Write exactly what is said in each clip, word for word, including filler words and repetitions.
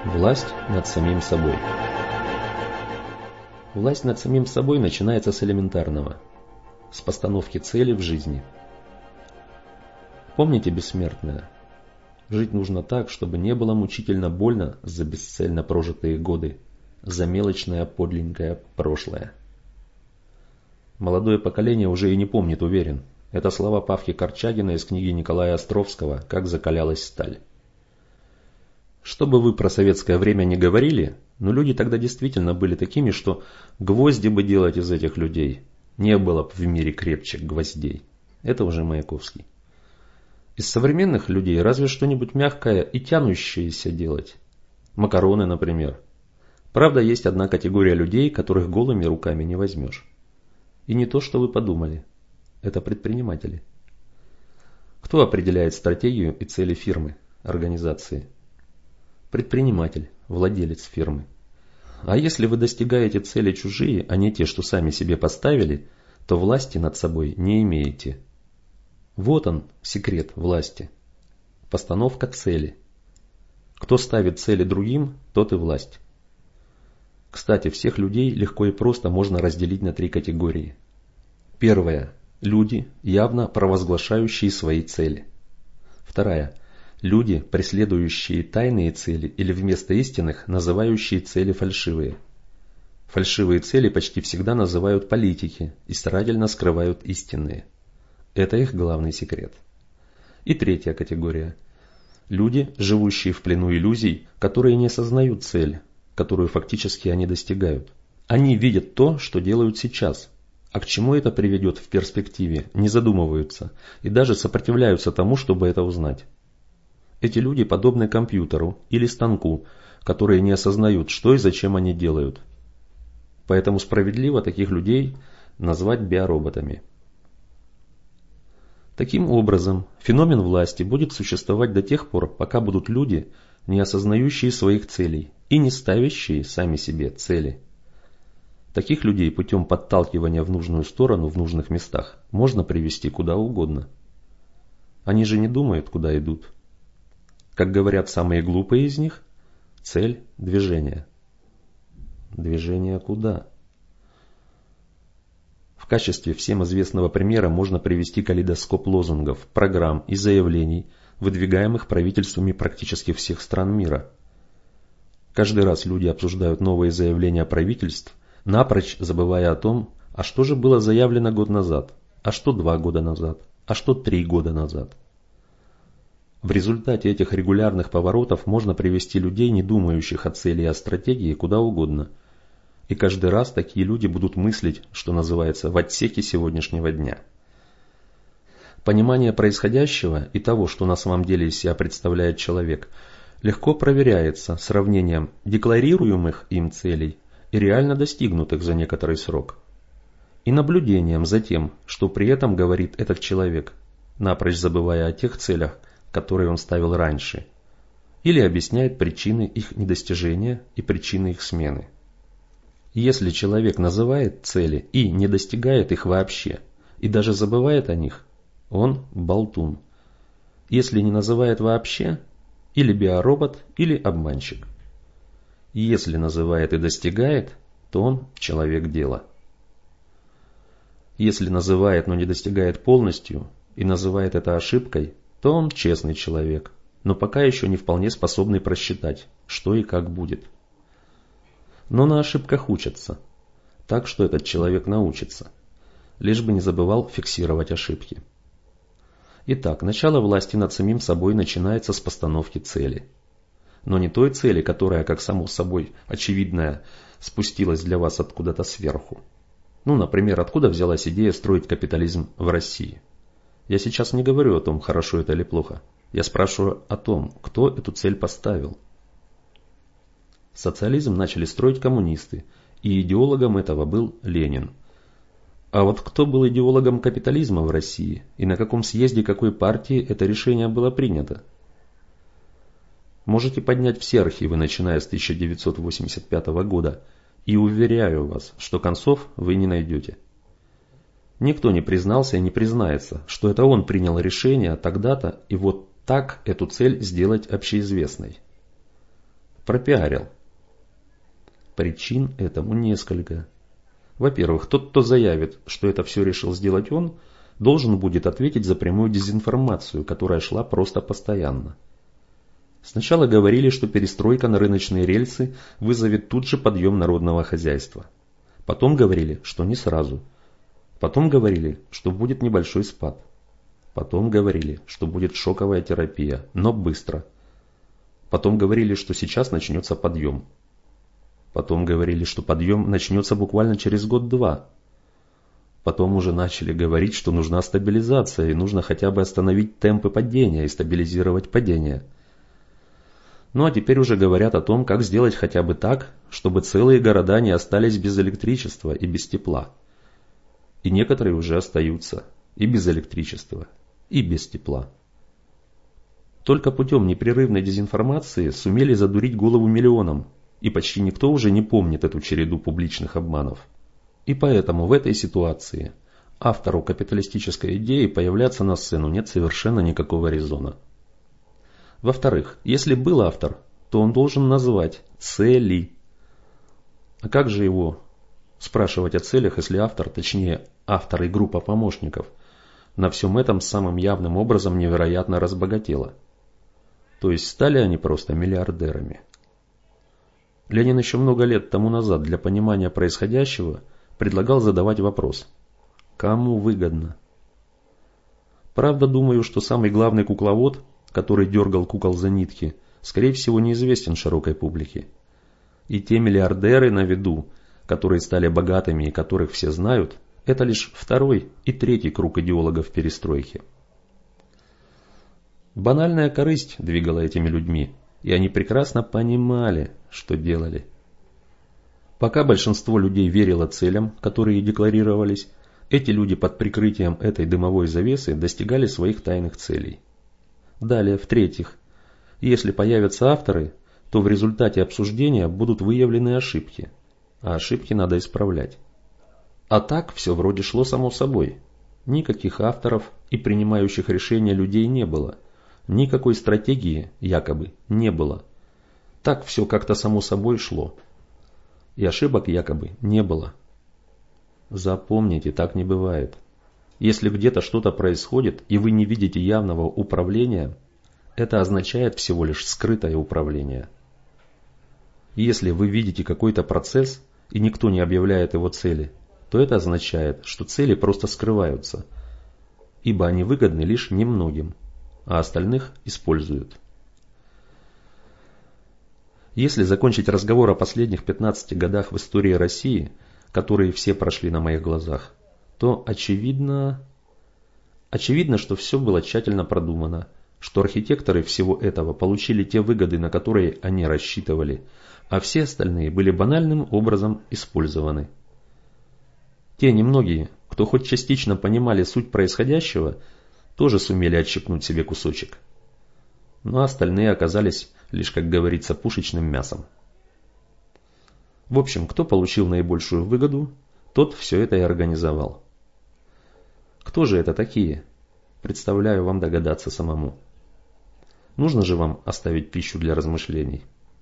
Власть над самим собой. Власть над самим собой начинается с элементарного, с постановки цели в жизни. Помните, бессмертное? Жить нужно так, чтобы не было мучительно больно за бесцельно прожитые годы, за мелочное подленькое прошлое. Молодое поколение уже и не помнит, уверен. Это слова Павки Корчагина из книги Николая Островского «Как закалялась сталь». Что бы вы про советское время не говорили, но люди тогда действительно были такими, что гвозди бы делать из этих людей. Не было бы в мире крепче гвоздей. Это уже Маяковский. Из современных людей разве что-нибудь мягкое и тянущееся делать. Макароны, например. Правда, есть одна категория людей, которых голыми руками не возьмешь. И не то, что вы подумали. Это предприниматели. Кто определяет стратегию и цели фирмы, организации? Предприниматель, владелец фирмы. А если вы достигаете цели чужие, а не те, что сами себе поставили, то власти над собой не имеете. Вот он, секрет власти. Постановка цели. Кто ставит цели другим, тот и власть. Кстати, всех людей легко и просто можно разделить на три категории. Первая. Люди, явно провозглашающие свои цели. Вторая. Люди, преследующие тайные цели или вместо истинных называющие цели фальшивые. Фальшивые цели почти всегда называют политики и старательно скрывают истинные. Это их главный секрет. И третья категория. Люди, живущие в плену иллюзий, которые не осознают цель, которую фактически они достигают. Они видят то, что делают сейчас, а к чему это приведет в перспективе, не задумываются и даже сопротивляются тому, чтобы это узнать. Эти люди подобны компьютеру или станку, которые не осознают, что и зачем они делают. Поэтому справедливо таких людей назвать биороботами. Таким образом, феномен власти будет существовать до тех пор, пока будут люди, не осознающие своих целей и не ставящие сами себе цели. Таких людей путем подталкивания в нужную сторону в нужных местах можно привести куда угодно. Они же не думают, куда идут. Как говорят самые глупые из них, цель – движение. Движение куда? В качестве всем известного примера можно привести калейдоскоп лозунгов, программ и заявлений, выдвигаемых правительствами практически всех стран мира. Каждый раз люди обсуждают новые заявления правительств, напрочь забывая о том, а что же было заявлено год назад, а что два года назад, а что три года назад. В результате этих регулярных поворотов можно привести людей, не думающих о цели и о стратегии, куда угодно. И каждый раз такие люди будут мыслить, что называется, в отсеке сегодняшнего дня. Понимание происходящего и того, что на самом деле из себя представляет человек, легко проверяется сравнением декларируемых им целей и реально достигнутых за некоторый срок. И наблюдением за тем, что при этом говорит этот человек, напрочь забывая о тех целях, которые он ставил раньше, или объясняет причины их недостижения и причины их смены. Если человек называет цели и не достигает их вообще, и даже забывает о них, он болтун. Если не называет вообще, или биоробот, или обманщик. Если называет и достигает, то он человек дела. Если называет, но не достигает полностью, и называет это ошибкой, то он честный человек, но пока еще не вполне способный просчитать, что и как будет. Но на ошибках учатся, так что этот человек научится, лишь бы не забывал фиксировать ошибки. Итак, начало власти над самим собой начинается с постановки цели. Но не той цели, которая, как само собой очевидная, спустилась для вас откуда-то сверху. Ну, например, откуда взялась идея строить капитализм в России? Я сейчас не говорю о том, хорошо это или плохо. Я спрашиваю о том, кто эту цель поставил. Социализм начали строить коммунисты, и идеологом этого был Ленин. А вот кто был идеологом капитализма в России, и на каком съезде какой партии это решение было принято? Можете поднять все архивы, начиная с тысяча девятьсот восемьдесят пятого года, и уверяю вас, что концов вы не найдете. Никто не признался и не признается, что это он принял решение тогда-то и вот так эту цель сделать общеизвестной. пропиарил. Причин этому несколько. Во-первых, тот, кто заявит, что это все решил сделать он, должен будет ответить за прямую дезинформацию, которая шла просто постоянно. Сначала говорили, что перестройка на рыночные рельсы вызовет тут же подъем народного хозяйства. Потом говорили, что не сразу. Потом говорили, что будет небольшой спад. Потом говорили, что будет шоковая терапия, но быстро. Потом говорили, что сейчас начнется подъем. Потом говорили, что подъем начнется буквально через год-два. Потом уже начали говорить, что нужна стабилизация и нужно хотя бы остановить темпы падения и стабилизировать падение. Ну а теперь уже говорят о том, как сделать хотя бы так, чтобы целые города не остались без электричества и без тепла. И некоторые уже остаются и без электричества, и без тепла. Только путем непрерывной дезинформации сумели задурить голову миллионам, и почти никто уже не помнит эту череду публичных обманов. И поэтому в этой ситуации автору капиталистической идеи появляться на сцену нет совершенно никакого резона. Во-вторых, если был автор, то он должен назвать цели. А как же его спрашивать о целях, если автор, точнее автор и группа помощников, на всем этом самым явным образом невероятно разбогатела? То есть стали они просто миллиардерами. Ленин еще много лет тому назад для понимания происходящего предлагал задавать вопрос: кому выгодно? Правда, думаю, что самый главный кукловод, который дергал кукол за нитки, скорее всего неизвестен широкой публике. И те миллиардеры на виду, которые стали богатыми и которых все знают, это лишь второй и третий круг идеологов перестройки. Банальная корысть двигала этими людьми, и они прекрасно понимали, что делали. Пока большинство людей верило целям, которые декларировались, эти люди под прикрытием этой дымовой завесы достигали своих тайных целей. Далее, в-третьих, если появятся авторы, то в результате обсуждения будут выявлены ошибки, а ошибки надо исправлять. А так все вроде шло само собой. Никаких авторов и принимающих решения людей не было. Никакой стратегии, якобы, не было. Так все как-то само собой шло. И ошибок якобы не было. Запомните, так не бывает. Если где-то что-то происходит, и вы не видите явного управления, это означает всего лишь скрытое управление. Если вы видите какой-то процесс, и никто не объявляет его цели, то это означает, что цели просто скрываются, ибо они выгодны лишь немногим, а остальных используют. Если закончить разговор о последних пятнадцати годах в истории России, которые все прошли на моих глазах, то очевидно, очевидно, что все было тщательно продумано, что архитекторы всего этого получили те выгоды, на которые они рассчитывали, а все остальные были банальным образом использованы. Те немногие, кто хоть частично понимали суть происходящего, тоже сумели отщипнуть себе кусочек. Но остальные оказались лишь, как говорится, пушечным мясом. В общем, кто получил наибольшую выгоду, тот все это и организовал. Кто же это такие? Представляю вам догадаться самому. Нужно же вам оставить пищу для размышлений.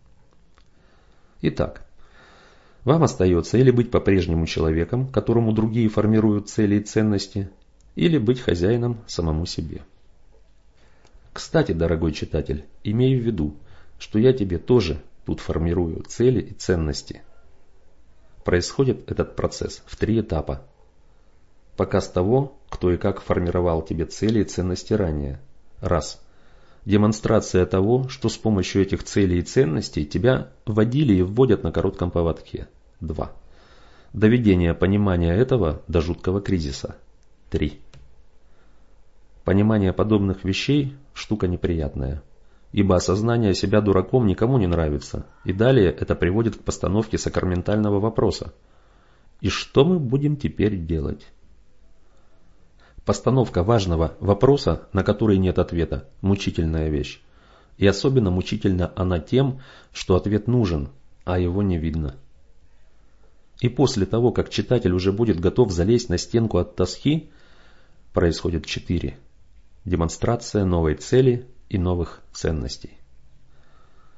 Итак, вам остается или быть по-прежнему человеком, которому другие формируют цели и ценности, или быть хозяином самому себе. Кстати, дорогой читатель, имей в виду, что я тебе тоже тут формирую цели и ценности. Происходит этот процесс в три этапа. Показ того, кто и как формировал тебе цели и ценности ранее. Раз. Демонстрация того, что с помощью этих целей и ценностей тебя вводили и вводят на коротком поводке. Два. Доведение понимания этого до жуткого кризиса. Три. Понимание подобных вещей – штука неприятная, ибо осознание себя дураком никому не нравится, и далее это приводит к постановке сакраментального вопроса. И что мы будем теперь делать? Постановка важного вопроса, на который нет ответа, мучительная вещь. И особенно мучительна она тем, что ответ нужен, а его не видно. И после того, как читатель уже будет готов залезть на стенку от тоски, происходит четыре. Демонстрация новой цели и новых ценностей.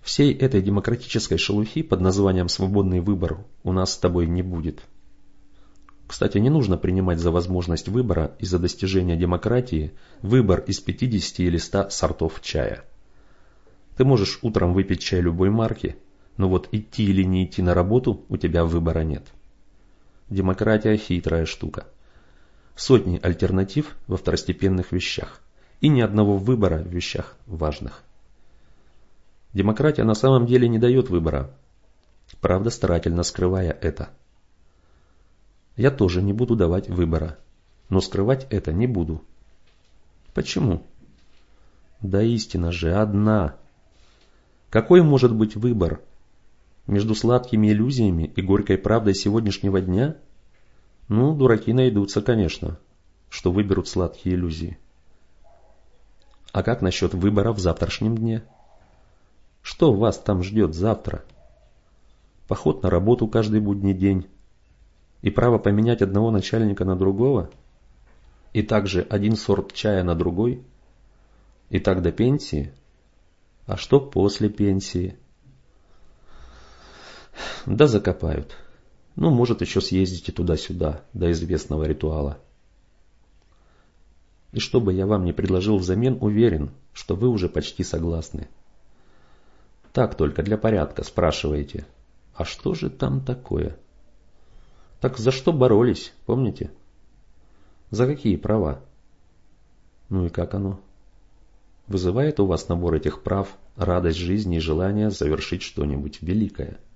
Всей этой демократической шелухи под названием «свободный выбор» у нас с тобой не будет. Кстати, не нужно принимать за возможность выбора и за достижение демократии выбор из пятидесяти или ста сортов чая. Ты можешь утром выпить чай любой марки, но вот идти или не идти на работу у тебя выбора нет. Демократия – хитрая штука. Сотни альтернатив во второстепенных вещах и ни одного выбора в вещах важных. Демократия на самом деле не дает выбора, правда старательно скрывая это. Я тоже не буду давать выбора, но скрывать это не буду. Почему? Да истина же одна. Какой может быть выбор? Между сладкими иллюзиями и горькой правдой сегодняшнего дня? Ну, дураки найдутся, конечно, что выберут сладкие иллюзии. А как насчет выбора в завтрашнем дне? Что вас там ждет завтра? Поход на работу каждый будний день? И право поменять одного начальника на другого? И также один сорт чая на другой? И так до пенсии? А что после пенсии? Да закопают. Ну, может, еще съездите туда-сюда, до известного ритуала. И что бы я вам ни предложил взамен, уверен, что вы уже почти согласны. Так только для порядка спрашиваете, а что же там такое? Так за что боролись, помните? За какие права? Ну и как оно? Вызывает у вас набор этих прав радость жизни и желание завершить что-нибудь великое?